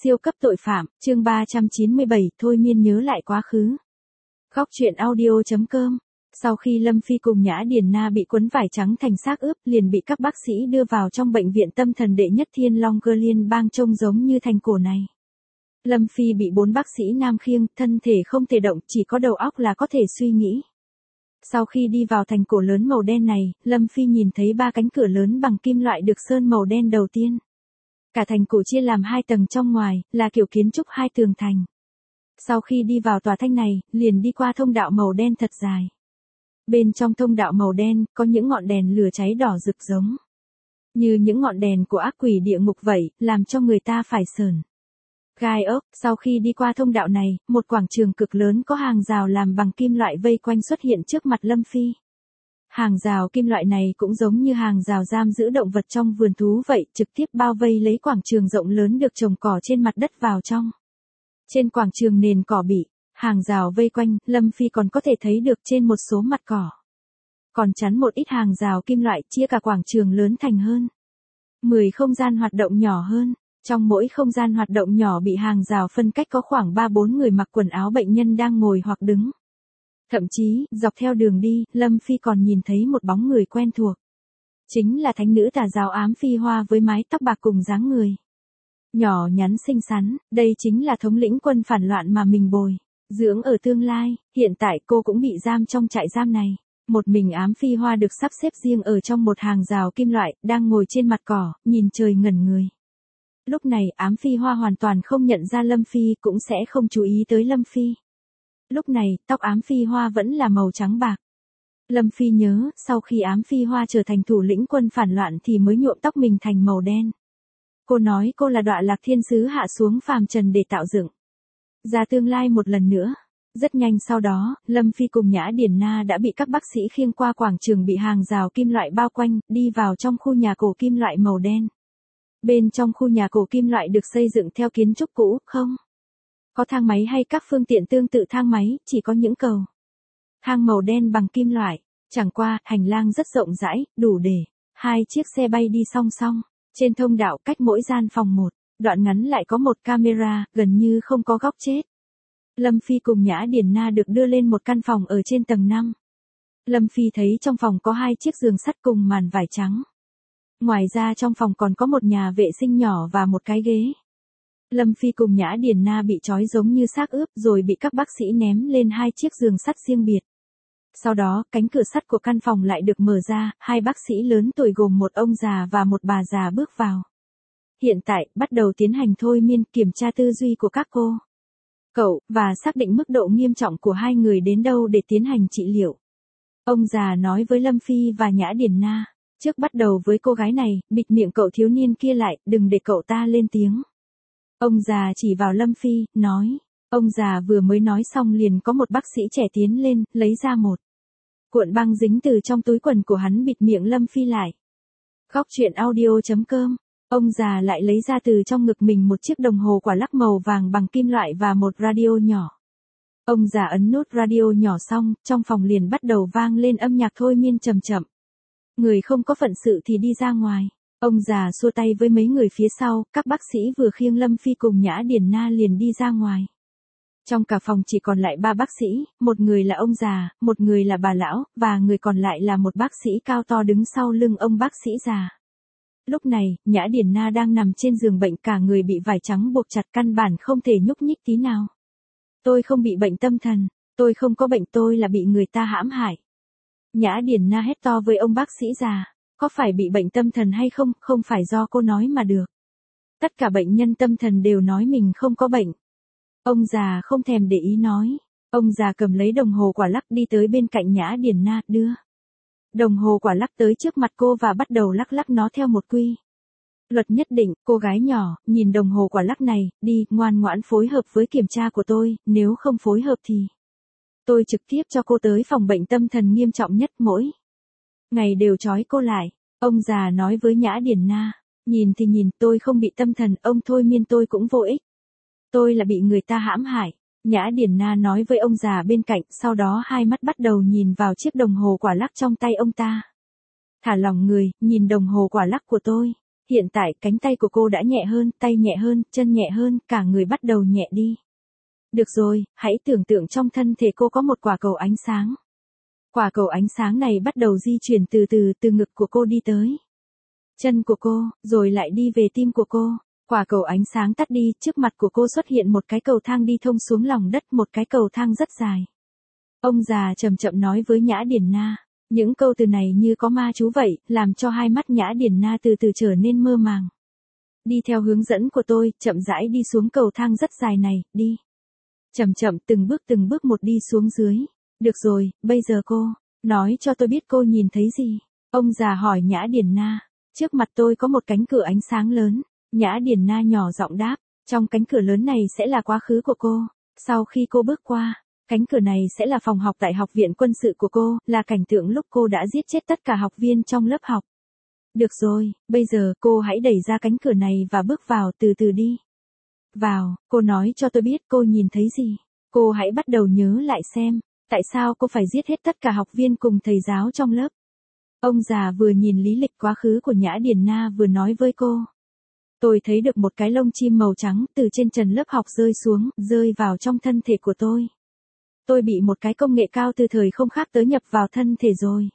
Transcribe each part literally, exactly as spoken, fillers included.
Siêu cấp tội phạm, chương ba trăm chín mươi bảy, thôi miên nhớ lại quá khứ. Góc truyện audio chấm com. Sau khi Lâm Phi cùng Nhã Điền Na bị quấn vải trắng thành xác ướp, liền bị các bác sĩ đưa vào trong bệnh viện tâm thần đệ nhất Thiên Long Cơ Liên bang trông giống như thành cổ này. Lâm Phi bị bốn bác sĩ nam khiêng, thân thể không thể động, chỉ có đầu óc là có thể suy nghĩ. Sau khi đi vào thành cổ lớn màu đen này, Lâm Phi nhìn thấy ba cánh cửa lớn bằng kim loại được sơn màu đen đầu tiên. Cả thành cổ chia làm hai tầng trong ngoài, là kiểu kiến trúc hai tường thành. Sau khi đi vào tòa thành này, liền đi qua thông đạo màu đen thật dài. Bên trong thông đạo màu đen, có những ngọn đèn lửa cháy đỏ rực giống như những ngọn đèn của ác quỷ địa ngục vậy, làm cho người ta phải sởn gai ốc. Sau khi đi qua thông đạo này, một quảng trường cực lớn có hàng rào làm bằng kim loại vây quanh xuất hiện trước mặt Lâm Phi. Hàng rào kim loại này cũng giống như hàng rào giam giữ động vật trong vườn thú vậy, trực tiếp bao vây lấy quảng trường rộng lớn được trồng cỏ trên mặt đất vào trong. Trên quảng trường nền cỏ bị hàng rào vây quanh, Lâm Phi còn có thể thấy được trên một số mặt cỏ còn chắn một ít hàng rào kim loại, chia cả quảng trường lớn thành hơn mười không gian hoạt động nhỏ hơn. Trong mỗi không gian hoạt động nhỏ bị hàng rào phân cách có khoảng ba bốn người mặc quần áo bệnh nhân đang ngồi hoặc đứng. Thậm chí, dọc theo đường đi, Lâm Phi còn nhìn thấy một bóng người quen thuộc. Chính là thánh nữ tà giáo Ám Phi Hoa với mái tóc bạc cùng dáng người nhỏ nhắn xinh xắn, đây chính là thống lĩnh quân phản loạn mà mình bồi dưỡng ở tương lai. Hiện tại cô cũng bị giam trong trại giam này. Một mình Ám Phi Hoa được sắp xếp riêng ở trong một hàng rào kim loại, đang ngồi trên mặt cỏ, nhìn trời ngẩn người. Lúc này Ám Phi Hoa hoàn toàn không nhận ra Lâm Phi, cũng sẽ không chú ý tới Lâm Phi. Lúc này, tóc Ám Phi Hoa vẫn là màu trắng bạc. Lâm Phi nhớ, sau khi Ám Phi Hoa trở thành thủ lĩnh quân phản loạn thì mới nhuộm tóc mình thành màu đen. Cô nói cô là Đọa Lạc Thiên Sứ hạ xuống phàm trần để tạo dựng ra tương lai một lần nữa. Rất nhanh sau đó, Lâm Phi cùng Nhã Điền Na đã bị các bác sĩ khiêng qua quảng trường bị hàng rào kim loại bao quanh, đi vào trong khu nhà cổ kim loại màu đen. Bên trong khu nhà cổ kim loại được xây dựng theo kiến trúc cũ, không có thang máy hay các phương tiện tương tự thang máy, chỉ có những cầu thang màu đen bằng kim loại. Chẳng qua, hành lang rất rộng rãi, đủ để hai chiếc xe bay đi song song. Trên thông đạo cách mỗi gian phòng một đoạn ngắn lại có một camera, gần như không có góc chết. Lâm Phi cùng Nhã Điền Na được đưa lên một căn phòng ở trên tầng năm. Lâm Phi thấy trong phòng có hai chiếc giường sắt cùng màn vải trắng. Ngoài ra trong phòng còn có một nhà vệ sinh nhỏ và một cái ghế. Lâm Phi cùng Nhã Điền Na bị trói giống như xác ướp rồi bị các bác sĩ ném lên hai chiếc giường sắt riêng biệt. Sau đó, cánh cửa sắt của căn phòng lại được mở ra, hai bác sĩ lớn tuổi gồm một ông già và một bà già bước vào. Hiện tại, bắt đầu tiến hành thôi miên, kiểm tra tư duy của các cô cậu, và xác định mức độ nghiêm trọng của hai người đến đâu để tiến hành trị liệu. Ông già nói với Lâm Phi và Nhã Điền Na, trước bắt đầu với cô gái này, bịt miệng cậu thiếu niên kia lại, đừng để cậu ta lên tiếng. Ông già chỉ vào Lâm Phi, nói. Ông già vừa mới nói xong liền có một bác sĩ trẻ tiến lên, lấy ra một cuộn băng dính từ trong túi quần của hắn bịt miệng Lâm Phi lại. Góc truyện audio chấm com. Ông già lại lấy ra từ trong ngực mình một chiếc đồng hồ quả lắc màu vàng bằng kim loại và một radio nhỏ. Ông già ấn nút radio nhỏ xong, trong phòng liền bắt đầu vang lên âm nhạc thôi miên chậm chậm. Người không có phận sự thì đi ra ngoài. Ông già xua tay với mấy người phía sau, các bác sĩ vừa khiêng Lâm Phi cùng Nhã Điền Na liền đi ra ngoài. Trong cả phòng chỉ còn lại ba bác sĩ, một người là ông già, một người là bà lão, và người còn lại là một bác sĩ cao to đứng sau lưng ông bác sĩ già. Lúc này, Nhã Điền Na đang nằm trên giường bệnh, cả người bị vải trắng buộc chặt, căn bản không thể nhúc nhích tí nào. Tôi không bị bệnh tâm thần, tôi không có bệnh, tôi là bị người ta hãm hại. Nhã Điền Na hét to với ông bác sĩ già, có phải bị bệnh tâm thần hay không, không phải do cô nói mà được. Tất cả bệnh nhân tâm thần đều nói mình không có bệnh. Ông già không thèm để ý nói. Ông già cầm lấy đồng hồ quả lắc đi tới bên cạnh Nhã Điền Na, đưa đồng hồ quả lắc tới trước mặt cô và bắt đầu lắc lắc nó theo một quy luật nhất định. Cô gái nhỏ, nhìn đồng hồ quả lắc này, đi, ngoan ngoãn phối hợp với kiểm tra của tôi, nếu không phối hợp thì tôi trực tiếp cho cô tới phòng bệnh tâm thần nghiêm trọng nhất, mỗi ngày đều trói cô lại. Ông già nói với Nhã Điền Na, nhìn thì nhìn, tôi không bị tâm thần, ông thôi miên tôi cũng vô ích. Tôi là bị người ta hãm hại. Nhã Điền Na nói với ông già bên cạnh, sau đó hai mắt bắt đầu nhìn vào chiếc đồng hồ quả lắc trong tay ông ta. Thả lỏng người, nhìn đồng hồ quả lắc của tôi. Hiện tại, cánh tay của cô đã nhẹ hơn, tay nhẹ hơn, chân nhẹ hơn, cả người bắt đầu nhẹ đi. Được rồi, hãy tưởng tượng trong thân thể cô có một quả cầu ánh sáng. Quả cầu ánh sáng này bắt đầu di chuyển từ từ từ ngực của cô đi tới chân của cô, rồi lại đi về tim của cô. Quả cầu ánh sáng tắt đi, trước mặt của cô xuất hiện một cái cầu thang đi thông xuống lòng đất, một cái cầu thang rất dài. Ông già chậm chậm nói với Nhã Điền Na. Những câu từ này như có ma chú vậy, làm cho hai mắt Nhã Điền Na từ từ trở nên mơ màng. Đi theo hướng dẫn của tôi, chậm rãi đi xuống cầu thang rất dài này, đi. Chậm chậm từng bước từng bước một đi xuống dưới. Được rồi, bây giờ cô, nói cho tôi biết cô nhìn thấy gì. Ông già hỏi Nhã Điền Na. Trước mặt tôi có một cánh cửa ánh sáng lớn. Nhã Điền Na nhỏ giọng đáp, trong cánh cửa lớn này sẽ là quá khứ của cô. Sau khi cô bước qua, cánh cửa này sẽ là phòng học tại học viện quân sự của cô, là cảnh tượng lúc cô đã giết chết tất cả học viên trong lớp học. Được rồi, bây giờ cô hãy đẩy ra cánh cửa này và bước vào, từ từ đi. Vào, cô nói cho tôi biết cô nhìn thấy gì. Cô hãy bắt đầu nhớ lại xem, tại sao cô phải giết hết tất cả học viên cùng thầy giáo trong lớp. Ông già vừa nhìn lý lịch quá khứ của Nhã Điền Na vừa nói với cô. Tôi thấy được một cái lông chim màu trắng từ trên trần lớp học rơi xuống, rơi vào trong thân thể của tôi. Tôi bị một cái công nghệ cao từ thời không khác tới nhập vào thân thể rồi.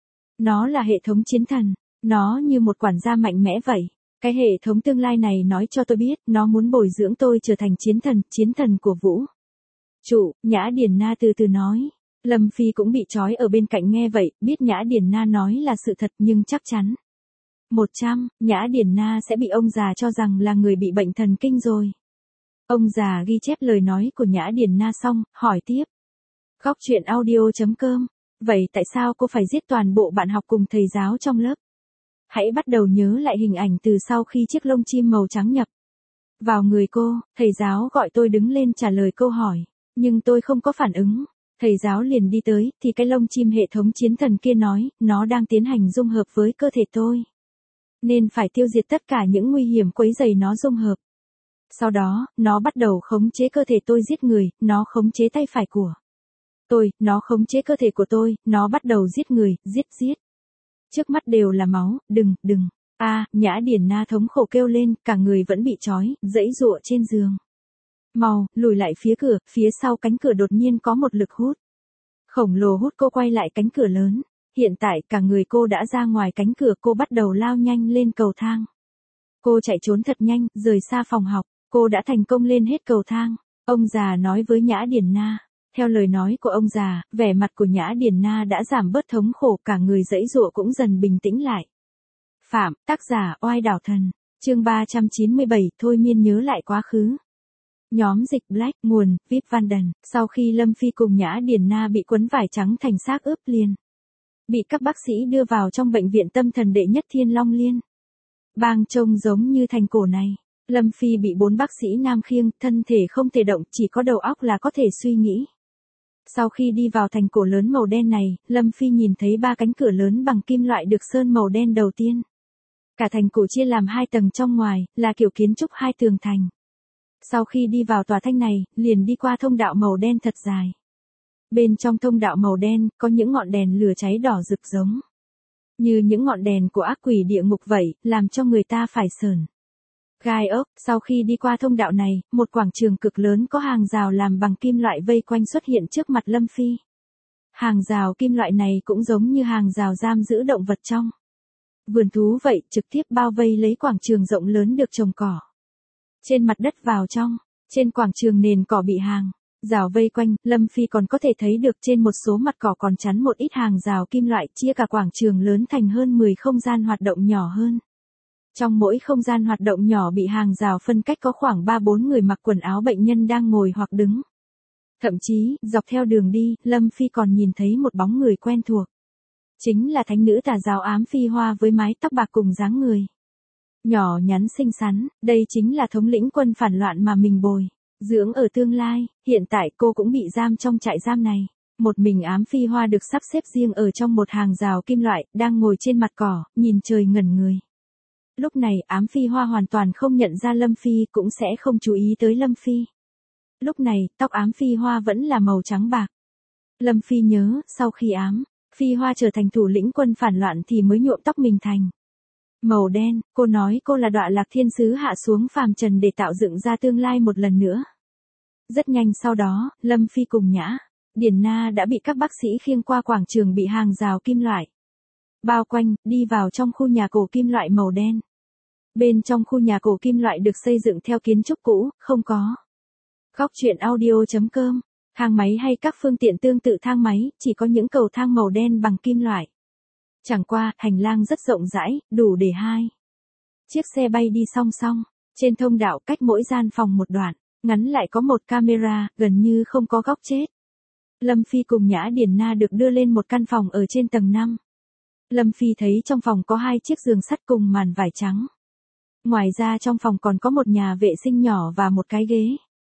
Nó là hệ thống chiến thần, nó như một quản gia mạnh mẽ vậy. Cái hệ thống tương lai này nói cho tôi biết, nó muốn bồi dưỡng tôi trở thành chiến thần, chiến thần của vũ trụ. Nhã Điền Na từ từ nói. Lâm Phi cũng bị trói ở bên cạnh nghe vậy, biết Nhã Điền Na nói là sự thật nhưng chắc chắn. Một trăm, Nhã Điền Na sẽ bị ông già cho rằng là người bị bệnh thần kinh rồi. Ông già ghi chép lời nói của Nhã Điền Na xong, hỏi tiếp. Góc truyện audio chấm com. Vậy tại sao cô phải giết toàn bộ bạn học cùng thầy giáo trong lớp? Hãy bắt đầu nhớ lại hình ảnh từ sau khi chiếc lông chim màu trắng nhập vào người cô. Thầy giáo gọi tôi đứng lên trả lời câu hỏi, nhưng tôi không có phản ứng. Thầy giáo liền đi tới, thì cái lông chim hệ thống chiến thần kia nói, nó đang tiến hành dung hợp với cơ thể tôi. Nên phải tiêu diệt tất cả những nguy hiểm quấy rầy nó dung hợp. Sau đó, nó bắt đầu khống chế cơ thể tôi giết người, nó khống chế tay phải của tôi, nó khống chế cơ thể của tôi, nó bắt đầu giết người, giết giết. Trước mắt đều là máu, đừng, đừng. A, à, Nhã Điền Na thống khổ kêu lên, cả người vẫn bị trói, giãy giụa trên giường. Mau, lùi lại phía cửa, phía sau cánh cửa đột nhiên có một lực hút khổng lồ hút cô quay lại cánh cửa lớn. Hiện tại cả người cô đã ra ngoài cánh cửa, cô bắt đầu lao nhanh lên cầu thang. Cô chạy trốn thật nhanh, rời xa phòng học, cô đã thành công lên hết cầu thang. Ông già nói với Nhã Điền Na. Theo lời nói của ông già, vẻ mặt của Nhã Điền Na đã giảm bớt thống khổ, cả người giãy giụa cũng dần bình tĩnh lại. Phạm, tác giả Oai Đảo Thần, chương ba trăm chín mươi bảy, thôi miên nhớ lại quá khứ. Nhóm dịch Black, nguồn, Vip Vanden. Sau khi Lâm Phi cùng Nhã Điền Na bị quấn vải trắng thành xác ướp liền, bị các bác sĩ đưa vào trong bệnh viện tâm thần đệ nhất Thiên Long Liên. Bang trông giống như thành cổ này. Lâm Phi bị bốn bác sĩ nam khiêng, thân thể không thể động, chỉ có đầu óc là có thể suy nghĩ. Sau khi đi vào thành cổ lớn màu đen này, Lâm Phi nhìn thấy ba cánh cửa lớn bằng kim loại được sơn màu đen đầu tiên. Cả thành cổ chia làm hai tầng, trong ngoài, là kiểu kiến trúc hai tường thành. Sau khi đi vào tòa thành này, liền đi qua thông đạo màu đen thật dài. Bên trong thông đạo màu đen, có những ngọn đèn lửa cháy đỏ rực giống như những ngọn đèn của ác quỷ địa ngục vậy, làm cho người ta phải sởn gai ốc. Sau khi đi qua thông đạo này, một quảng trường cực lớn có hàng rào làm bằng kim loại vây quanh xuất hiện trước mặt Lâm Phi. Hàng rào kim loại này cũng giống như hàng rào giam giữ động vật trong vườn thú vậy, trực tiếp bao vây lấy quảng trường rộng lớn được trồng cỏ trên mặt đất vào trong. Trên quảng trường nền cỏ bị hàng rào vây quanh, Lâm Phi còn có thể thấy được trên một số mặt cỏ còn chắn một ít hàng rào kim loại, chia cả quảng trường lớn thành hơn mười không gian hoạt động nhỏ hơn. Trong mỗi không gian hoạt động nhỏ bị hàng rào phân cách có khoảng ba bốn người mặc quần áo bệnh nhân đang ngồi hoặc đứng. Thậm chí, dọc theo đường đi, Lâm Phi còn nhìn thấy một bóng người quen thuộc. Chính là thánh nữ tà giáo Ám Phi Hoa với mái tóc bạc cùng dáng người nhỏ nhắn xinh xắn, đây chính là thống lĩnh quân phản loạn mà mình bồi dưỡng ở tương lai. Hiện tại cô cũng bị giam trong trại giam này. Một mình Ám Phi Hoa được sắp xếp riêng ở trong một hàng rào kim loại, đang ngồi trên mặt cỏ, nhìn trời ngẩn người. Lúc này Ám Phi Hoa hoàn toàn không nhận ra Lâm Phi, cũng sẽ không chú ý tới Lâm Phi. Lúc này, tóc Ám Phi Hoa vẫn là màu trắng bạc. Lâm Phi nhớ, sau khi Ám Phi Hoa trở thành thủ lĩnh quân phản loạn thì mới nhuộm tóc mình thành Màu đen, cô nói cô là Đọa Lạc Thiên Sứ hạ xuống phàm trần để tạo dựng ra tương lai một lần nữa. Rất nhanh sau đó, Lâm Phi cùng Nhã Điền Na đã bị các bác sĩ khiêng qua quảng trường bị hàng rào kim loại bao quanh, đi vào trong khu nhà cổ kim loại màu đen. Bên trong khu nhà cổ kim loại được xây dựng theo kiến trúc cũ, không có góc truyện audio.com, thang máy hay các phương tiện tương tự thang máy, chỉ có những cầu thang màu đen bằng kim loại. Chẳng qua, hành lang rất rộng rãi, đủ để hai chiếc xe bay đi song song. Trên thông đạo cách mỗi gian phòng một đoạn, ngắn lại có một camera, gần như không có góc chết. Lâm Phi cùng Nhã Điền Na được đưa lên một căn phòng ở trên tầng năm. Lâm Phi thấy trong phòng có hai chiếc giường sắt cùng màn vải trắng. Ngoài ra trong phòng còn có một nhà vệ sinh nhỏ và một cái ghế.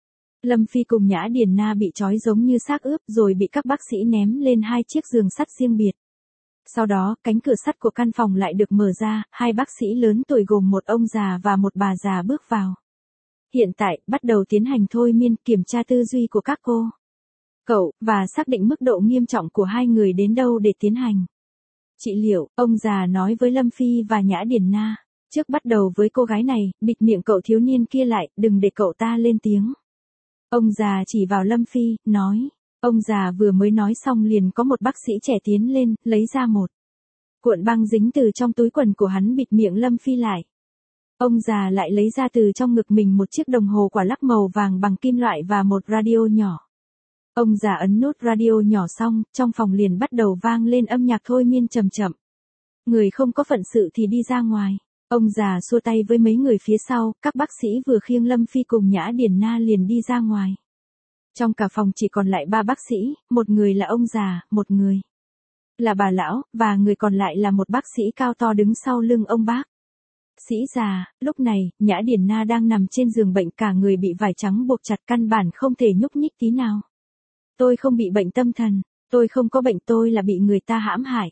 Lâm Phi cùng Nhã Điền Na bị trói giống như xác ướp rồi bị các bác sĩ ném lên hai chiếc giường sắt riêng biệt. Sau đó, cánh cửa sắt của căn phòng lại được mở ra, hai bác sĩ lớn tuổi gồm một ông già và một bà già bước vào. Hiện tại, bắt đầu tiến hành thôi miên kiểm tra tư duy của các cô. Cậu, và xác định mức độ nghiêm trọng của hai người đến đâu để tiến hành trị liệu, ông già nói với Lâm Phi và Nhã Điền Na. Trước bắt đầu với cô gái này, bịt miệng cậu thiếu niên kia lại, đừng để cậu ta lên tiếng. Ông già chỉ vào Lâm Phi, nói. Ông già vừa mới nói xong liền có một bác sĩ trẻ tiến lên, lấy ra một cuộn băng dính từ trong túi quần của hắn bịt miệng Lâm Phi lại. Ông già lại lấy ra từ trong ngực mình một chiếc đồng hồ quả lắc màu vàng bằng kim loại và một radio nhỏ. Ông già ấn nút radio nhỏ xong, trong phòng liền bắt đầu vang lên âm nhạc thôi miên chậm chậm. Người không có phận sự thì đi ra ngoài. Ông già xua tay với mấy người phía sau, các bác sĩ vừa khiêng Lâm Phi cùng Nhã Điền Na liền đi ra ngoài. Trong cả phòng chỉ còn lại ba bác sĩ, một người là ông già, một người là bà lão, và người còn lại là một bác sĩ cao to đứng sau lưng ông bác sĩ già. Lúc này, Nhã Điền Na đang nằm trên giường bệnh, cả người bị vải trắng buộc chặt, căn bản không thể nhúc nhích tí nào. Tôi không bị bệnh tâm thần, tôi không có bệnh, tôi là bị người ta hãm hại.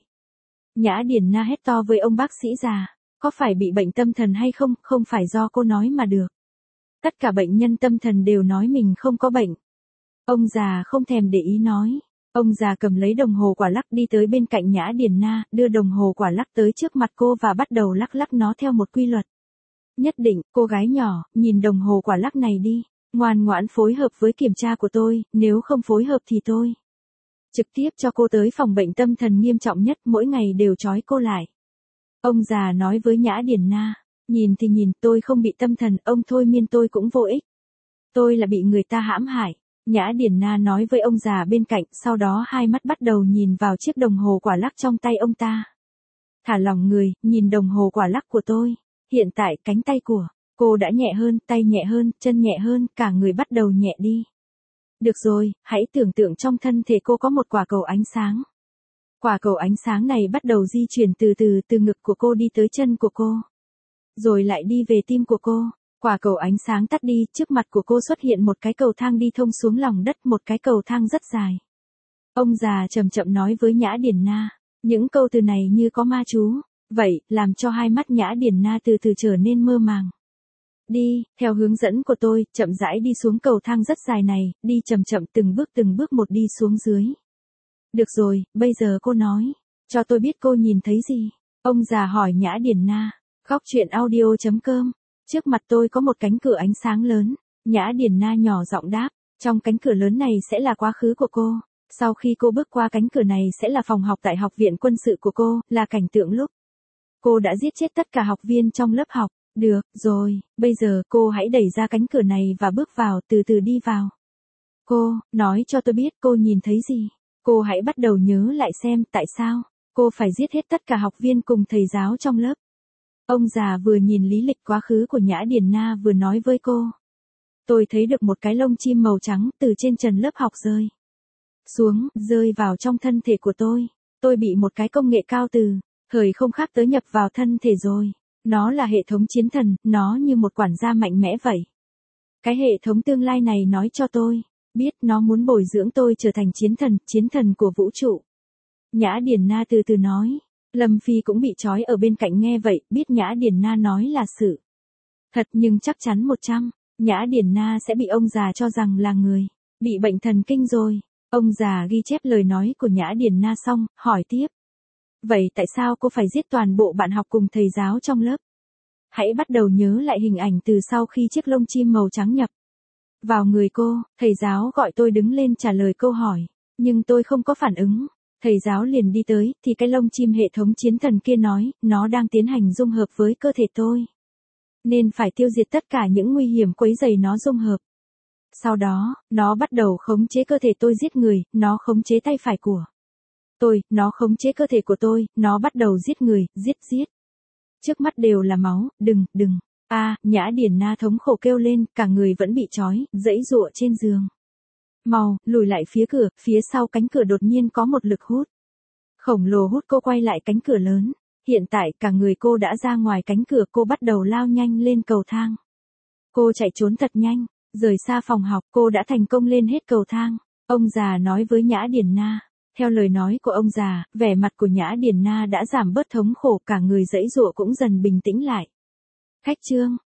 Nhã Điền Na hét to với ông bác sĩ già, có phải bị bệnh tâm thần hay không, không phải do cô nói mà được. Tất cả bệnh nhân tâm thần đều nói mình không có bệnh. Ông già không thèm để ý nói. Ông già cầm lấy đồng hồ quả lắc đi tới bên cạnh Nhã Điền Na, đưa đồng hồ quả lắc tới trước mặt cô và bắt đầu lắc lắc nó theo một quy luật nhất định. Cô gái nhỏ, nhìn đồng hồ quả lắc này đi. Ngoan ngoãn phối hợp với kiểm tra của tôi, nếu không phối hợp thì tôi trực tiếp cho cô tới phòng bệnh tâm thần nghiêm trọng nhất, mỗi ngày đều trói cô lại. Ông già nói với Nhã Điền Na, nhìn thì nhìn, tôi không bị tâm thần, ông thôi miên tôi cũng vô ích. Tôi là bị người ta hãm hại. Nhã Điền Na nói với ông già bên cạnh, sau đó hai mắt bắt đầu nhìn vào chiếc đồng hồ quả lắc trong tay ông ta. Thả lỏng người, nhìn đồng hồ quả lắc của tôi. Hiện tại cánh tay của cô đã nhẹ hơn, tay nhẹ hơn, chân nhẹ hơn, cả người bắt đầu nhẹ đi. Được rồi, hãy tưởng tượng trong thân thể cô có một quả cầu ánh sáng. Quả cầu ánh sáng này bắt đầu di chuyển từ từ từ ngực của cô đi tới chân của cô. Rồi lại đi về tim của cô. Quả cầu ánh sáng tắt đi, trước mặt của cô xuất hiện một cái cầu thang đi thông xuống lòng đất, một cái cầu thang rất dài. Ông già chậm chậm nói với Nhã Điền Na, những câu từ này như có ma chú, vậy, làm cho hai mắt Nhã Điền Na từ từ trở nên mơ màng. Đi, theo hướng dẫn của tôi, chậm rãi đi xuống cầu thang rất dài này, đi chậm chậm từng bước từng bước một đi xuống dưới. Được rồi, bây giờ cô nói, cho tôi biết cô nhìn thấy gì. Ông già hỏi Nhã Điền Na, góc truyện audio.com. Trước mặt tôi có một cánh cửa ánh sáng lớn. Nhã Điền Na nhỏ giọng đáp, trong cánh cửa lớn này sẽ là quá khứ của cô. Sau khi cô bước qua cánh cửa này sẽ là phòng học tại học viện quân sự của cô, là cảnh tượng lúc cô đã giết chết tất cả học viên trong lớp học. Được, rồi, bây giờ cô hãy đẩy ra cánh cửa này và bước vào, từ từ đi vào. Cô, nói cho tôi biết cô nhìn thấy gì. Cô hãy bắt đầu nhớ lại xem tại sao cô phải giết hết tất cả học viên cùng thầy giáo trong lớp. Ông già vừa nhìn lý lịch quá khứ của Nhã Điền Na vừa nói với cô. Tôi thấy được một cái lông chim màu trắng từ trên trần lớp học rơi xuống, rơi vào trong thân thể của tôi. Tôi bị một cái công nghệ cao từ thời không khác tới nhập vào thân thể rồi. Nó là hệ thống chiến thần, nó như một quản gia mạnh mẽ vậy. Cái hệ thống tương lai này nói cho tôi biết nó muốn bồi dưỡng tôi trở thành chiến thần, chiến thần của vũ trụ. Nhã Điền Na từ từ nói. Lâm Phi cũng bị trói ở bên cạnh nghe vậy, biết Nhã Điền Na nói là sự thật nhưng chắc chắn một trăm, Nhã Điền Na sẽ bị ông già cho rằng là người bị bệnh thần kinh rồi. Ông già ghi chép lời nói của Nhã Điền Na xong, hỏi tiếp. Vậy tại sao cô phải giết toàn bộ bạn học cùng thầy giáo trong lớp? Hãy bắt đầu nhớ lại hình ảnh từ sau khi chiếc lông chim màu trắng nhập vào người cô, thầy giáo gọi tôi đứng lên trả lời câu hỏi, nhưng tôi không có phản ứng. Thầy giáo liền đi tới, thì cái lông chim hệ thống chiến thần kia nói, nó đang tiến hành dung hợp với cơ thể tôi. Nên phải tiêu diệt tất cả những nguy hiểm quấy rầy nó dung hợp. Sau đó, nó bắt đầu khống chế cơ thể tôi giết người, nó khống chế tay phải của tôi, nó khống chế cơ thể của tôi, nó bắt đầu giết người, giết giết. Trước mắt đều là máu, đừng, đừng. A, à, Nhã Điển Na thống khổ kêu lên, cả người vẫn bị trói, giãy giụa trên giường. Mau, lùi lại phía cửa, phía sau cánh cửa đột nhiên có một lực hút khổng lồ hút cô quay lại cánh cửa lớn. Hiện tại cả người cô đã ra ngoài cánh cửa, cô bắt đầu lao nhanh lên cầu thang. Cô chạy trốn thật nhanh, rời xa phòng học, cô đã thành công lên hết cầu thang. Ông già nói với Nhã Điển Na. Theo lời nói của ông già, vẻ mặt của Nhã Điển Na đã giảm bớt thống khổ, cả người giãy giụa cũng dần bình tĩnh lại. Khách trương,